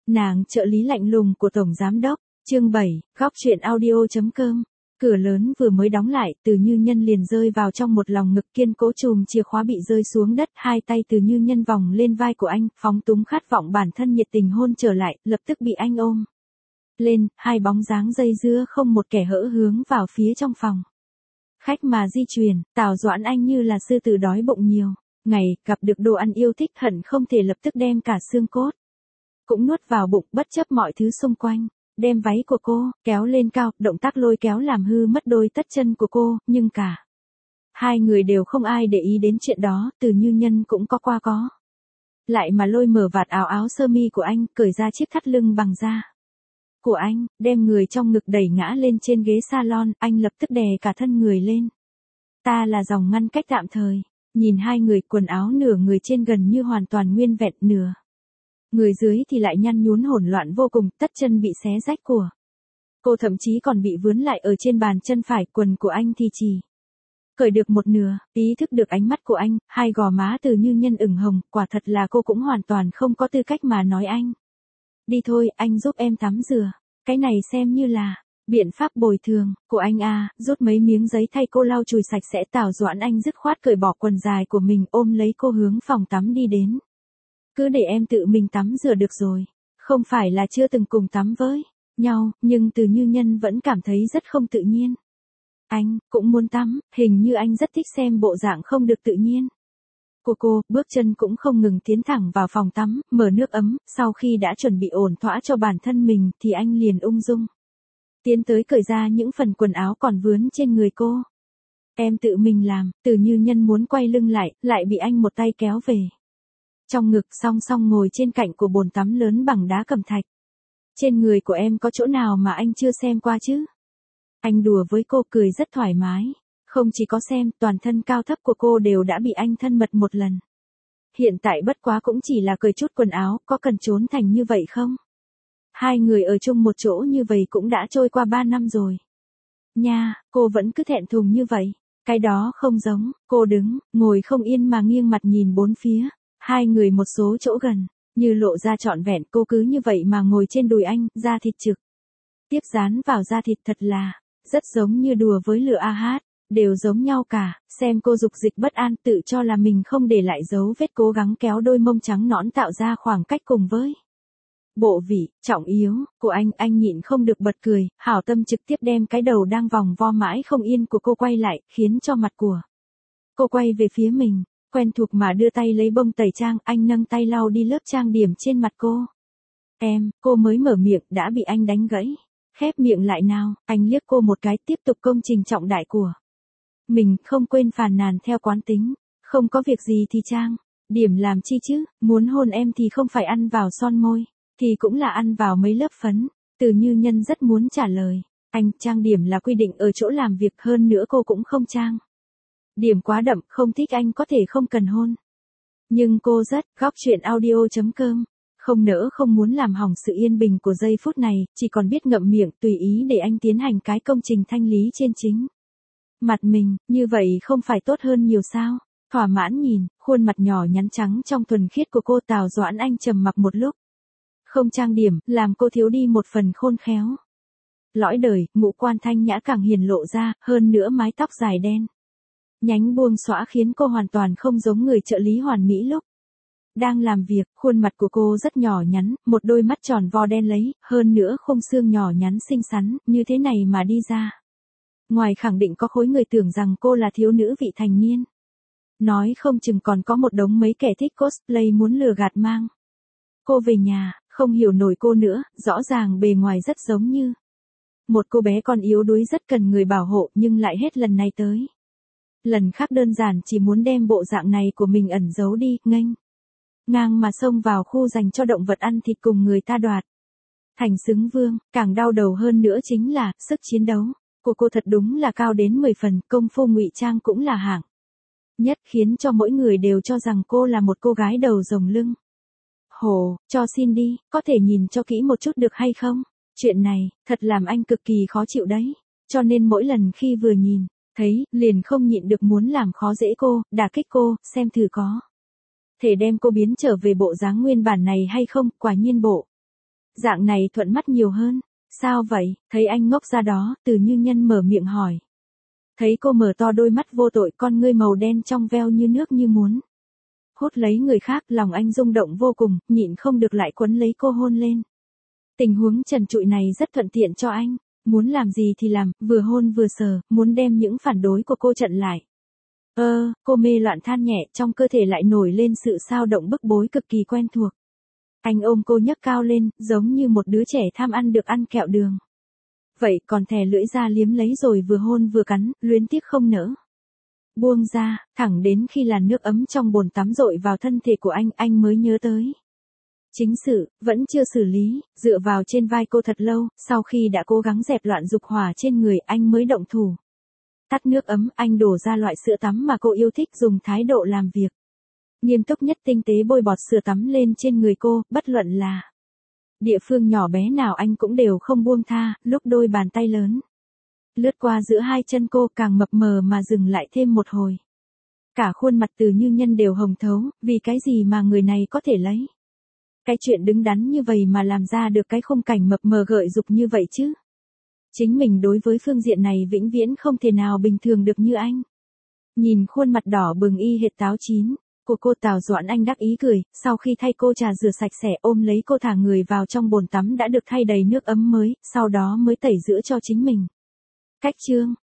Nàng trợ lý lạnh lùng của Tổng Giám Đốc. Chương 7, góc chuyện audio.com. Cửa lớn vừa mới đóng lại, Từ Như Nhân liền rơi vào trong một lòng ngực kiên cố, chùm chìa khóa bị rơi xuống đất, hai tay Từ Như Nhân vòng lên vai của anh, phóng túng khát vọng bản thân nhiệt tình hôn trở lại, lập tức bị anh ôm lên, hai bóng dáng dây dưa không một kẻ hỡ hướng vào phía trong phòng. Khách mà di chuyển, Tào Doãn Anh như là sư tử đói bụng nhiều ngày, gặp được đồ ăn yêu thích hận không thể lập tức đem cả xương cốt cũng nuốt vào bụng, bất chấp mọi thứ xung quanh. Đem váy của cô kéo lên cao, động tác lôi kéo làm hư mất đôi tất chân của cô, nhưng cả hai người đều không ai để ý đến chuyện đó. Từ Như Nhân cũng có lại mà lôi mở vạt áo sơ mi của anh, cởi ra chiếc thắt lưng bằng da của anh, đem người trong ngực đẩy ngã lên trên ghế salon, anh lập tức đè cả thân người lên. Ta là dòng ngăn cách tạm thời. Nhìn hai người, quần áo nửa người trên gần như hoàn toàn nguyên vẹn, nửa người dưới thì lại nhăn nhún hỗn loạn vô cùng, tất chân bị xé rách của cô thậm chí còn bị vướng lại ở trên bàn chân phải, quần của anh thì chỉ cởi được một nửa. Ý thức được ánh mắt của anh, hai gò má Từ Như Nhân ửng hồng, quả thật là cô cũng hoàn toàn không có tư cách mà nói anh. Đi thôi, anh giúp em tắm rửa. Cái này xem như là biện pháp bồi thường của anh à. Rút mấy miếng giấy thay cô lau chùi sạch sẽ. Tào Doãn Anh dứt khoát cởi bỏ quần dài của mình, ôm lấy cô hướng phòng tắm đi đến. Cứ để em tự mình tắm rửa được rồi. Không phải là chưa từng cùng tắm với nhau, nhưng Từ Như Nhân vẫn cảm thấy rất không tự nhiên. Anh cũng muốn tắm, hình như anh rất thích xem bộ dạng không được tự nhiên của cô. Bước chân cũng không ngừng tiến thẳng vào phòng tắm, mở nước ấm, sau khi đã chuẩn bị ổn thỏa cho bản thân mình thì anh liền ung dung tiến tới cởi ra những phần quần áo còn vướng trên người cô. Em tự mình làm. Từ Như Nhân muốn quay lưng lại bị anh một tay kéo về trong ngực, song song ngồi trên cạnh của bồn tắm lớn bằng đá cẩm thạch. Trên người của em có chỗ nào mà anh chưa xem qua chứ? Anh đùa với cô, cười rất thoải mái. Không chỉ có xem, toàn thân cao thấp của cô đều đã bị anh thân mật một lần. Hiện tại bất quá cũng chỉ là cởi chút quần áo, có cần trốn thành như vậy không? Hai người ở chung một chỗ như vậy cũng đã trôi qua 3 năm rồi. Nha, cô vẫn cứ thẹn thùng như vậy. Cái đó không giống. Cô đứng, ngồi không yên mà nghiêng mặt nhìn bốn phía. Hai người một số chỗ gần như lộ ra trọn vẹn, cô cứ như vậy mà ngồi trên đùi anh, da thịt trực tiếp dán vào da thịt, thật là rất giống như đùa với lửa a hát, đều giống nhau cả. Xem cô dục dịch bất an, tự cho là mình không để lại dấu vết, cố gắng kéo đôi mông trắng nõn tạo ra khoảng cách cùng với bộ vị trọng yếu của anh nhịn không được bật cười, hảo tâm trực tiếp đem cái đầu đang vòng vo mãi không yên của cô quay lại, khiến cho mặt của cô quay về phía mình. Quen thuộc mà đưa tay lấy bông tẩy trang, anh nâng tay lau đi lớp trang điểm trên mặt cô. Cô mới mở miệng đã bị anh đánh gãy. Khép miệng lại nào. Anh liếc cô một cái, tiếp tục công trình trọng đại của mình, không quên phàn nàn theo quán tính. Không có việc gì thì trang điểm làm chi chứ, muốn hôn em thì không phải ăn vào son môi, thì cũng là ăn vào mấy lớp phấn. Từ Như Nhân rất muốn trả lời. Anh, trang điểm là quy định ở chỗ làm việc, hơn nữa cô cũng không trang điểm quá đậm, không thích anh có thể không cần hôn. Nhưng cô rất, góc chuyện audio.com, không nỡ không muốn làm hỏng sự yên bình của giây phút này, chỉ còn biết ngậm miệng tùy ý để anh tiến hành cái công trình thanh lý trên chính mặt mình, như vậy không phải tốt hơn nhiều sao? Thỏa mãn nhìn khuôn mặt nhỏ nhắn trắng trong thuần khiết của cô, Tào Doãn Anh trầm mặc một lúc. Không trang điểm, làm cô thiếu đi một phần khôn khéo. Lõi đời, ngũ quan thanh nhã càng hiển lộ ra, hơn nữa mái tóc dài đen nhánh buông xõa khiến cô hoàn toàn không giống người trợ lý hoàn mỹ lúc đang làm việc. Khuôn mặt của cô rất nhỏ nhắn, một đôi mắt tròn vo đen lấy, hơn nữa khung xương nhỏ nhắn xinh xắn, như thế này mà đi ra ngoài khẳng định có khối người tưởng rằng cô là thiếu nữ vị thành niên. Nói không chừng còn có một đống mấy kẻ thích cosplay muốn lừa gạt mang cô về nhà. Không hiểu nổi cô nữa, rõ ràng bề ngoài rất giống như một cô bé con yếu đuối rất cần người bảo hộ, nhưng lại hết lần này tới lần khác đơn giản chỉ muốn đem bộ dạng này của mình ẩn giấu đi, nghênh ngang mà xông vào khu dành cho động vật ăn thịt cùng người ta đoạt thành xứng vương. Càng đau đầu hơn nữa chính là sức chiến đấu của cô thật đúng là cao đến 10 phần, công phu ngụy trang cũng là hạng nhất, khiến cho mỗi người đều cho rằng cô là một cô gái đầu rồng lưng hổ. Cho xin đi, có thể nhìn cho kỹ một chút được hay không? Chuyện này thật làm anh cực kỳ khó chịu đấy, cho nên mỗi lần khi vừa nhìn thấy, liền không nhịn được muốn làm khó dễ cô, đả kích cô, xem thử có thể đem cô biến trở về bộ dáng nguyên bản này hay không. Quả nhiên bộ Dạng này thuận mắt nhiều hơn. Sao vậy? Thấy anh ngốc ra đó, Từ Như Nhân mở miệng hỏi. Thấy cô mở to đôi mắt vô tội, con ngươi màu đen trong veo như nước như muốn hút lấy người khác, lòng anh rung động vô cùng, nhịn không được lại quấn lấy cô hôn lên. Tình huống trần trụi này rất thuận tiện cho anh, muốn làm gì thì làm, vừa hôn vừa sờ, muốn đem những phản đối của cô chặn lại. Cô mê loạn than nhẹ, trong cơ thể lại nổi lên sự xao động bức bối cực kỳ quen thuộc. Anh ôm cô nhấc cao lên, giống như một đứa trẻ tham ăn được ăn kẹo đường. Vậy còn thè lưỡi ra liếm lấy rồi vừa hôn vừa cắn, luyến tiếc không nỡ buông ra, thẳng đến khi làn nước ấm trong bồn tắm dội vào thân thể của anh mới nhớ tới. Chính sự, vẫn chưa xử lý, dựa vào trên vai cô thật lâu, sau khi đã cố gắng dẹp loạn dục hỏa trên người, anh mới động thủ. Tắt nước ấm, anh đổ ra loại sữa tắm mà cô yêu thích, dùng thái độ làm việc nghiêm túc nhất tinh tế bôi bọt sữa tắm lên trên người cô, bất luận là địa phương nhỏ bé nào anh cũng đều không buông tha, lúc đôi bàn tay lớn lướt qua giữa hai chân cô càng mập mờ mà dừng lại thêm một hồi. Cả khuôn mặt Từ Như Nhân đều hồng thấu, vì cái gì mà người này có thể lấy cái chuyện đứng đắn như vậy mà làm ra được cái khung cảnh mập mờ gợi dục như vậy chứ. Chính mình đối với phương diện này vĩnh viễn không thể nào bình thường được như anh. Nhìn khuôn mặt đỏ bừng y hệt táo chín của cô, Tào Doãn Anh đắc ý cười, sau khi thay cô trà rửa sạch sẽ, ôm lấy cô thả người vào trong bồn tắm đã được thay đầy nước ấm mới, sau đó mới tẩy rửa cho chính mình. Cách chương